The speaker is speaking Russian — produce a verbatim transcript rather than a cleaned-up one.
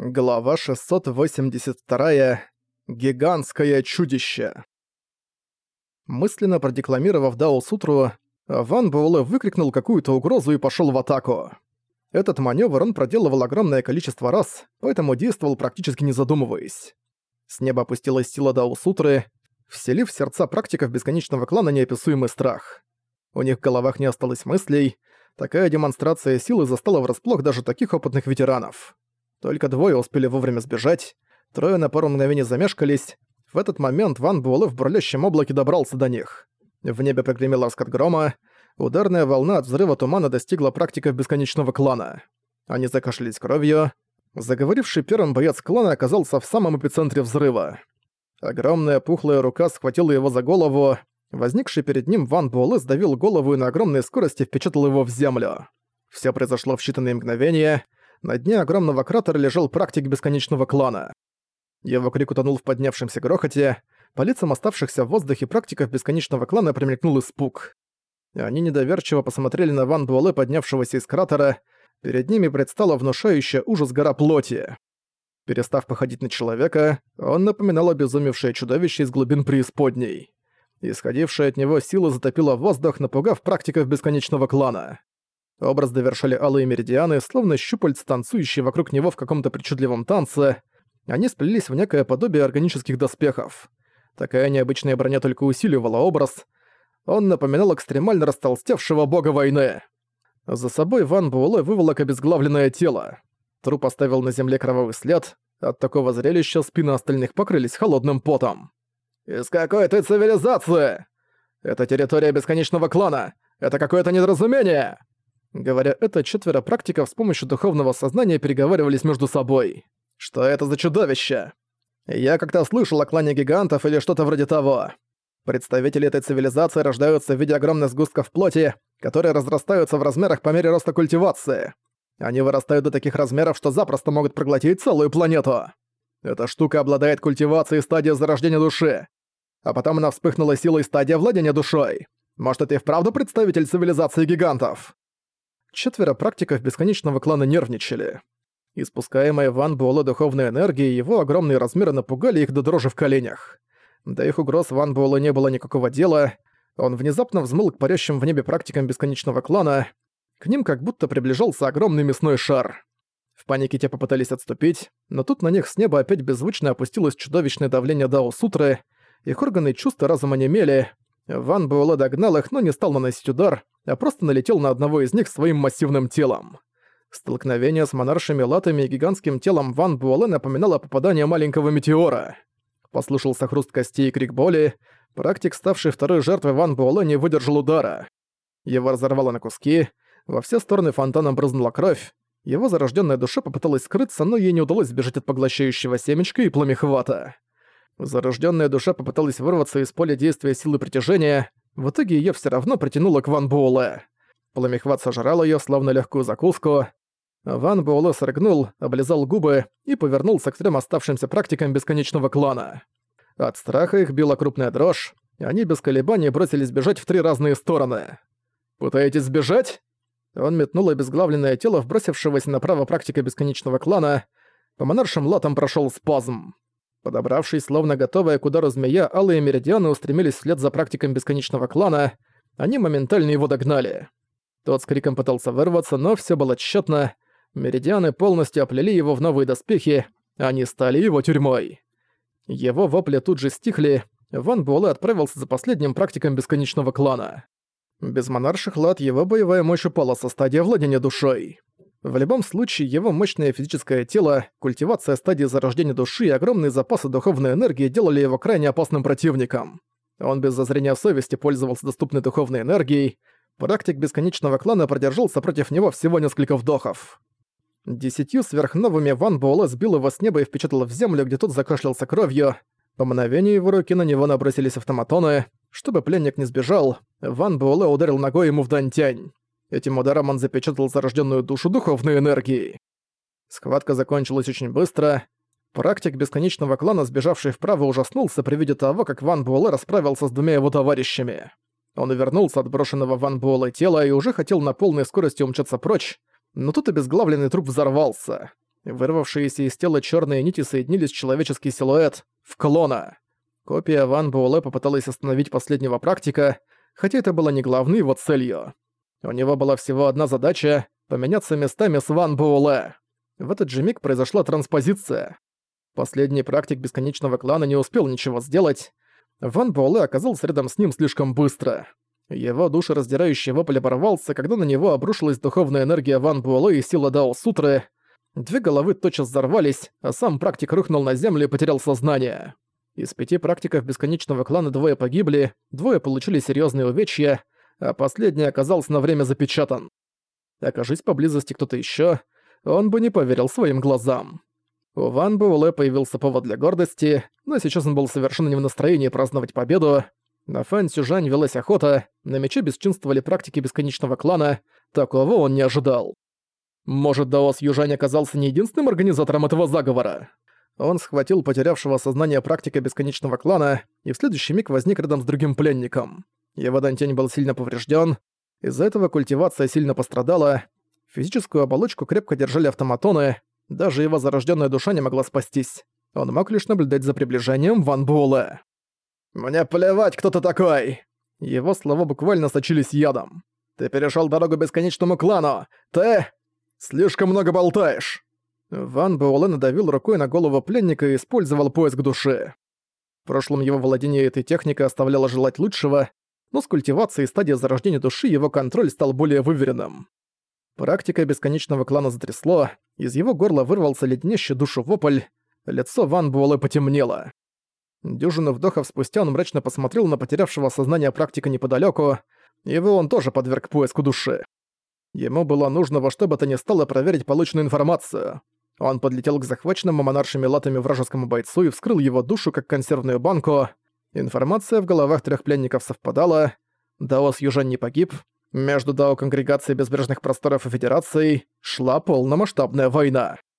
Глава шестьсот восемьдесят два. Гигантское чудище. Мысленно продекламировав Дао-сутру, Ван Буэлэ выкрикнул какую-то угрозу и пошёл в атаку. Этот манёвр он проделывал огромное количество раз, поэтому действовал практически не задумываясь. С неба опустилась сила Дао-сутры, вселив в сердца практиков Бесконечного Клана неописуемый страх. У них в головах не осталось мыслей, такая демонстрация силы застала врасплох даже таких опытных ветеранов. Только двое успели вовремя сбежать, трое на пару мгновений замешкались. В этот момент Ван Буэлэ в бурлящем облаке добрался до них. В небе прогремел раскат грома, ударная волна от взрыва тумана достигла практиков Бесконечного Клана. Они закашлялись кровью. Заговоривший первым боец клана оказался в самом эпицентре взрыва. Огромная пухлая рука схватила его за голову. Возникший перед ним Ван Буэлэ сдавил голову и на огромной скорости впечатал его в землю. Всё произошло в считанные мгновения. На дне огромного кратера лежал практик Бесконечного Клана. Его крик утонул в поднявшемся грохоте. По лицам оставшихся в воздухе практиков Бесконечного Клана промелькнул испуг. Они недоверчиво посмотрели на Ван Буэлэ, поднявшегося из кратера. Перед ними предстала внушающая ужас гора плоти. Перестав походить на человека, он напоминал обезумевшее чудовище из глубин преисподней. Исходившая от него сила затопила воздух, напугав практиков Бесконечного Клана. Образ довершали алые меридианы, словно щупальца, танцующие вокруг него в каком-то причудливом танце. Они сплелись в некое подобие органических доспехов. Такая необычная броня только усиливала образ. Он напоминал экстремально растолстевшего бога войны. За собой Ван Буэлэ выволок обезглавленное тело. Труп оставил на земле кровавый след. От такого зрелища спины остальных покрылись холодным потом. «Из какой ты цивилизации? Это территория Бесконечного Клана! Это какое-то недоразумение!» Говоря это, четверо практиков с помощью духовного сознания переговаривались между собой. «Что это за чудовище? Я как-то слышал о клане гигантов или что-то вроде того. Представители этой цивилизации рождаются в виде огромных сгустков плоти, которые разрастаются в размерах по мере роста культивации. Они вырастают до таких размеров, что запросто могут проглотить целую планету. Эта штука обладает культивацией стадии зарождения души. А потом она вспыхнула силой стадия владения душой. Может, это и вправду представитель цивилизации гигантов?» Четверо практиков Бесконечного Клана нервничали. Испускаемая Ван Буэлэ духовной энергией, его огромные размеры напугали их до дрожи в коленях. До их угроз Ван Буэлэ не было никакого дела. Он внезапно взмыл к парящим в небе практикам Бесконечного Клана. К ним как будто приближался огромный мясной шар. В панике те попытались отступить, но тут на них с неба опять беззвучно опустилось чудовищное давление Дао-сутры. Их органы чувств разума немели. Ван Буэлэ догнал их, но не стал наносить удар, а просто налетел на одного из них своим массивным телом. Столкновение с монаршими латами и гигантским телом Ван Буэлэ напоминало попадание маленького метеора. Послышался хруст костей и крик боли. Практик, ставший второй жертвой Ван Буэлэ, не выдержал удара. Его разорвало на куски, во все стороны фонтаном брызнула кровь. Его зарожденная душа попыталась скрыться, но ей не удалось сбежать от поглощающего семечка и пламехвата. Зарожденная душа попыталась вырваться из поля действия силы притяжения, в итоге её всё равно притянуло к Ван Буэлэ. Пламехват сожрал её, словно легкую закуску. Ван Буэлэ срыгнул, облизал губы и повернулся к трем оставшимся практикам Бесконечного Клана. От страха их била крупная дрожь, и они без колебаний бросились бежать в три разные стороны. «Пытаетесь сбежать?» Он метнул обезглавленное тело вбросившегося направо практика Бесконечного Клана. По монаршим латам прошёл спазм. Подобравшись, словно готовая к удару змея, алые меридианы устремились вслед за практиком Бесконечного Клана. Они моментально его догнали. Тот с криком пытался вырваться, но всё было тщетно. Меридианы полностью оплели его в новые доспехи, они стали его тюрьмой. Его вопли тут же стихли. Ван Буэлэ отправился за последним практиком Бесконечного Клана. Без монарших лад его боевая мощь упала со стадии владения душой. В любом случае, его мощное физическое тело, культивация стадии зарождения души и огромные запасы духовной энергии делали его крайне опасным противником. Он без зазрения совести пользовался доступной духовной энергией. Практик Бесконечного Клана продержался против него всего несколько вдохов. Десятью сверхновыми Ван Буэлэ сбил его с неба и впечатал в землю, где тот закашлялся кровью. По мгновению его руки на него набросились автоматоны. Чтобы пленник не сбежал, Ван Буэлэ ударил ногой ему в дантянь. Этим ударом он запечатал зарожденную душу духовной энергии. Схватка закончилась очень быстро. Практик Бесконечного Клана, сбежавший вправо, ужаснулся при виде того, как Ван Буэлэ расправился с двумя его товарищами. Он увернулся от брошенного Ван Буэлэ тела и уже хотел на полной скорости умчаться прочь, но тут обезглавленный труп взорвался. Вырвавшиеся из тела черные нити соединились в человеческий силуэт, в клона. Копия Ван Буэлэ попыталась остановить последнего практика, хотя это было не главной его целью. У него была всего одна задача — поменяться местами с Ван Буэлэ. В этот же миг произошла транспозиция. Последний практик Бесконечного Клана не успел ничего сделать. Ван Буэлэ оказался рядом с ним слишком быстро. Его душераздирающий вопль оборвался, когда на него обрушилась духовная энергия Ван Буэлэ и сила Дао Сутры. Две головы тотчас взорвались, а сам практик рухнул на землю и потерял сознание. Из пяти практиков Бесконечного Клана двое погибли, двое получили серьезные увечья, а последний оказался на время запечатан. Окажись поблизости кто-то еще, он бы не поверил своим глазам. У Ван Буэлэ появился повод для гордости, но сейчас он был совершенно не в настроении праздновать победу. На Фэн Цзюжань велась охота, на мече бесчинствовали практики Бесконечного Клана, такого он не ожидал. Может, Даос Южань оказался не единственным организатором этого заговора? Он схватил потерявшего сознание практика Бесконечного Клана и в следующий миг возник рядом с другим пленником. Его дантень был сильно поврежден, из-за этого культивация сильно пострадала, физическую оболочку крепко держали автоматоны, даже его зарожденная душа не могла спастись. Он мог лишь наблюдать за приближением Ван Буэлэ. «Мне плевать, кто ты такой!» Его слова буквально сочились ядом. «Ты перешёл дорогу Бесконечному Клану! Ты... слишком много болтаешь!» Ван Буэлэ надавил рукой на голову пленника и использовал поиск души. В прошлом его владение этой техникой оставляло желать лучшего, но с культивацией стадии зарождения души его контроль стал более выверенным. Практика Бесконечного Клана затрясло, из его горла вырвался леденящий душу вопль, лицо Ван Буэлэ потемнело. Дюжину вдохов спустя он мрачно посмотрел на потерявшего сознание практика неподалёку, его он тоже подверг поиску души. Ему было нужно во что бы то ни стало проверить полученную информацию. Он подлетел к захваченному монаршими латами вражескому бойцу и вскрыл его душу как консервную банку. Информация в головах трех пленников совпадала. Даос Южань не погиб. Между Дао Конгрегацией Безбрежных Просторов и Федерацией шла полномасштабная война.